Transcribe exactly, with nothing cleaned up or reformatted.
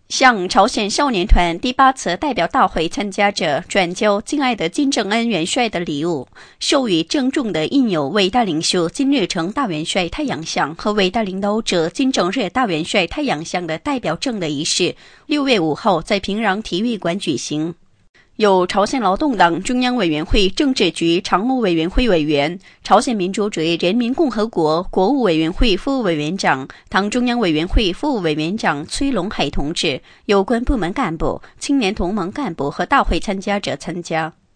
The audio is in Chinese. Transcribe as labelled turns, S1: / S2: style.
S1: 向朝鲜少年团第八次代表大会参加者转交敬爱的金正恩元帅的礼物，授予郑重的印有伟大领袖金日成大元帅太阳像和伟大领导者金正日大元帅太阳像的代表证的仪式，六月五号在平壤体育馆举行。由朝鲜劳动党中央委员会政治局常务委员会委员、朝鲜民主主义人民共和国国务委员会副委员长、党中央委员会副委员长崔龙海同志、有关部门干部、青年同盟干部和大会参加者参加。